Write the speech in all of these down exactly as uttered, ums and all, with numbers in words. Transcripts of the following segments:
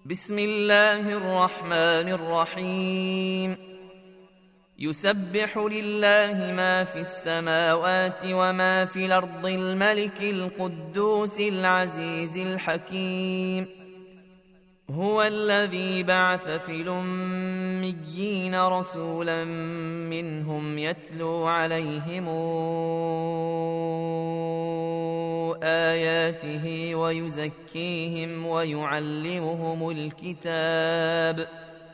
بسم الله الرحمن الرحيم. يسبح لله ما في السماوات وما في الأرض الملك القدوس العزيز الحكيم. هو الذي بعث في الأميين رسولا منهم يتلو عليهم آياته ويزكيهم ويعلمهم الكتاب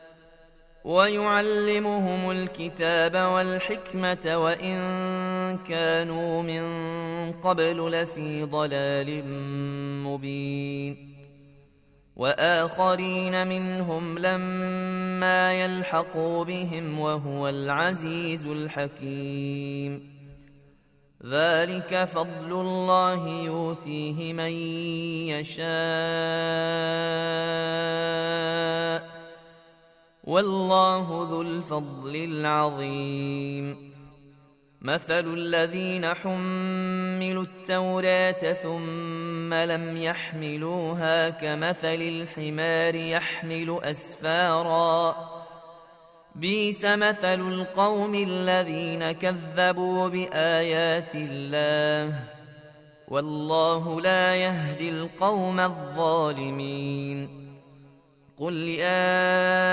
ويعلمهم الكتاب والحكمة وإن كانوا من قبل لفي ضلال مبين. وآخرين منهم لما يلحقوا بهم وهو العزيز الحكيم. ذلك فضل الله يؤتيه من يشاء والله ذو الفضل العظيم. مثل الذين حملوا التوراة ثم لم يحملوها كمثل الحمار يحمل أسفارا بئس مثل القوم الذين كذبوا بآيات الله والله لا يهدي القوم الظالمين. قل يا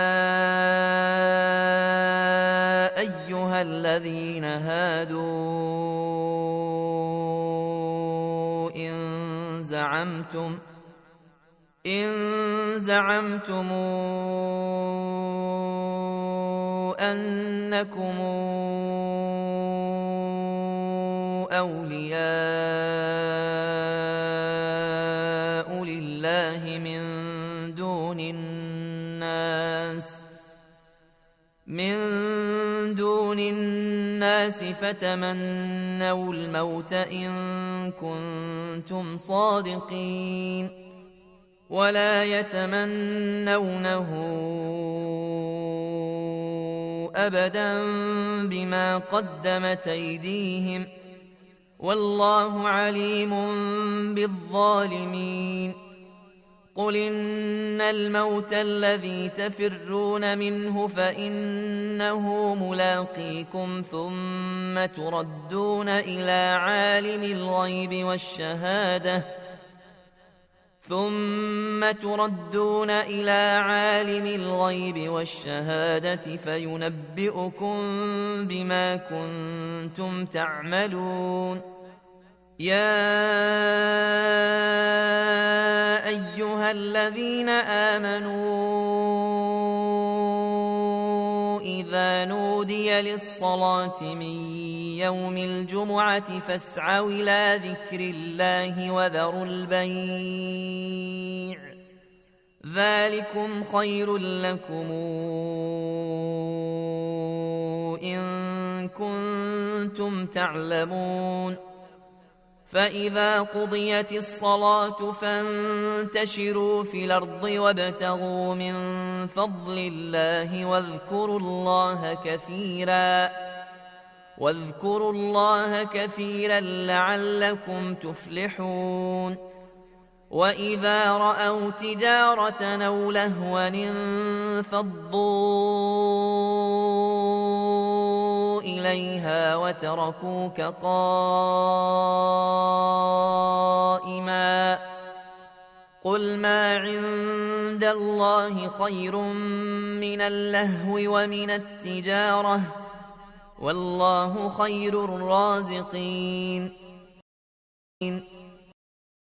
أيها الذين هادوا إن زعمتم إن زعمتم أنكم أولياء لله من دون الناس من دون الناس فتمنوا الموت إن كنتم صادقين ولا يتمنونه أبدا بما قدمت أيديهم والله عليم بالظالمين. قل إن الموت الذي تفرون منه فإنه ملاقيكم ثم تردون إلى عالم الغيب والشهادة ثم تردون إلى عالم الغيب والشهادة فينبئكم بما كنتم تعملون. يا أيها الذين آمنوا إذا نودي للصلاة من يوم الجمعة فاسعوا إلى ذكر الله وذروا البيع ذلكم خير لكم إن كنتم تعلمون. فإذا قضيت الصلاة فانتشروا في الأرض وابتغوا من فضل الله واذكروا الله كثيرا واذكروا الله كثيرا لعلكم تفلحون. وإذا رأوا تجارة أو لهوا انفضوا إليها وتركوك قائما قل ما عند الله خير من اللهو ومن التجارة والله خير الرازقين.